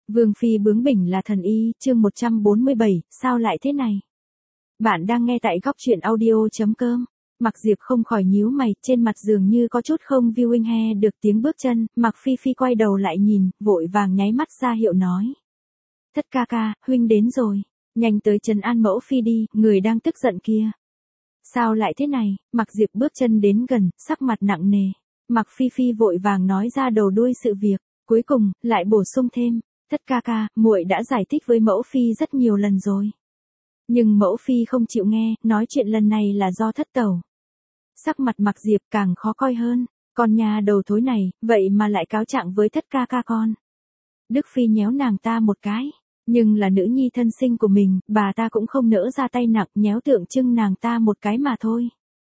Vương phi bướng bỉnh là thần y, chương 147, sao lại thế này? Bạn đang nghe tại góc truyện audio.com. Mạc Diệp không khỏi nhíu mày, trên mặt dường như có chút không viewing he được tiếng bước chân, Mạc Phi Phi quay đầu lại nhìn, vội vàng nháy mắt ra hiệu nói. Thất ca ca, huynh đến rồi, nhanh tới trấn an mẫu phi đi, người đang tức giận kia. Sao lại thế này? Mạc Diệp bước chân đến gần, sắc mặt nặng nề. Mạc Phi Phi vội vàng nói ra đầu đuôi sự việc, cuối cùng, lại bổ sung thêm. Thất ca ca, muội đã giải thích với mẫu phi rất nhiều lần rồi. Nhưng mẫu phi không chịu nghe, nói chuyện lần này là do thất tẩu. Sắc mặt Mạc Diệp càng khó coi hơn, con nhà đầu thối này, vậy mà lại cáo trạng với thất ca ca con. Đức phi nhéo nàng ta một cái, nhưng là nữ nhi thân sinh của mình, bà ta cũng không nỡ ra tay nặng nhéo tượng trưng nàng ta một cái mà thôi.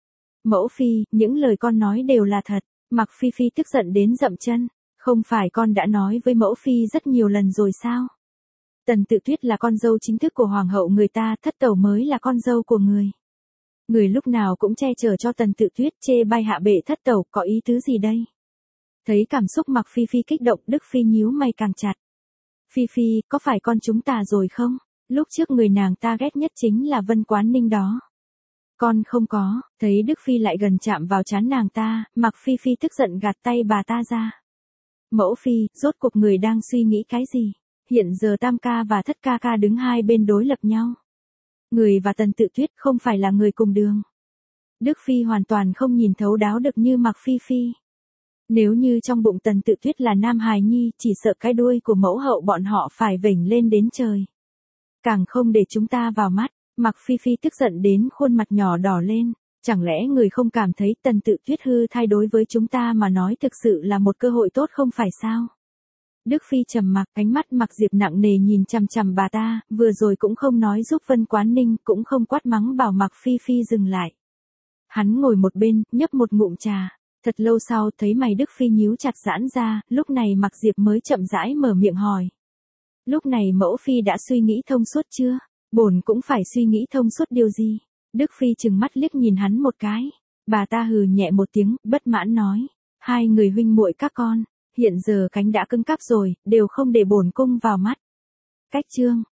Mẫu phi, những lời con nói đều là thật. Mạc Phi Phi tức giận đến dậm chân. Không phải con đã nói với mẫu phi rất nhiều lần rồi sao? Tần Tự Tuyết là con dâu chính thức của hoàng hậu người ta, thất tẩu mới là con dâu của người. Người lúc nào cũng che chở cho Tần Tự Tuyết, chê bai hạ bệ thất tẩu, có ý tứ gì đây? Thấy cảm xúc Mạc Phi Phi kích động, Đức phi nhíu mày càng chặt. Phi Phi, có phải con chúng ta rồi không? Lúc trước người nàng ta ghét nhất chính là Vân Quán Ninh đó. Con không có. Thấy Đức phi lại gần chạm vào trán nàng ta, Mạc Phi Phi tức giận gạt tay bà ta ra. Mẫu phi, rốt cuộc người đang suy nghĩ cái gì? Hiện giờ tam ca và thất ca ca đứng hai bên đối lập nhau. Người và Tần Tự Tuyết không phải là người cùng đường. Đức phi hoàn toàn không nhìn thấu đáo được như Mạc Phi Phi. Nếu như trong bụng Tần Tự Tuyết là nam hài nhi, chỉ sợ cái đuôi của mẫu hậu bọn họ phải vểnh lên đến trời. Càng không để chúng ta vào mắt. Mạc Phi Phi tức giận đến khuôn mặt nhỏ đỏ lên. Chẳng lẽ người không cảm thấy Tần Tự Tuyết hư thay đối với chúng ta mà nói thực sự là một cơ hội tốt không phải sao? Đức phi trầm mặc, ánh mắt Mạc Diệp nặng nề nhìn chằm chằm bà ta, vừa rồi cũng không nói giúp Vân Quán Ninh, cũng không quát mắng bảo Mạc Phi Phi dừng lại. Hắn ngồi một bên, nhấp một ngụm trà. Thật lâu sau thấy mày Đức phi nhíu chặt giãn ra, lúc này Mạc Diệp mới chậm rãi mở miệng hỏi. Lúc này mẫu phi đã suy nghĩ thông suốt chưa? Bổn cũng phải suy nghĩ thông suốt điều gì? Đức phi trừng mắt liếc nhìn hắn một cái. Bà ta hừ nhẹ một tiếng, bất mãn nói. Hai người huynh muội các con, hiện giờ cánh đã cứng cáp rồi, đều không để bổn cung vào mắt. Cách chương.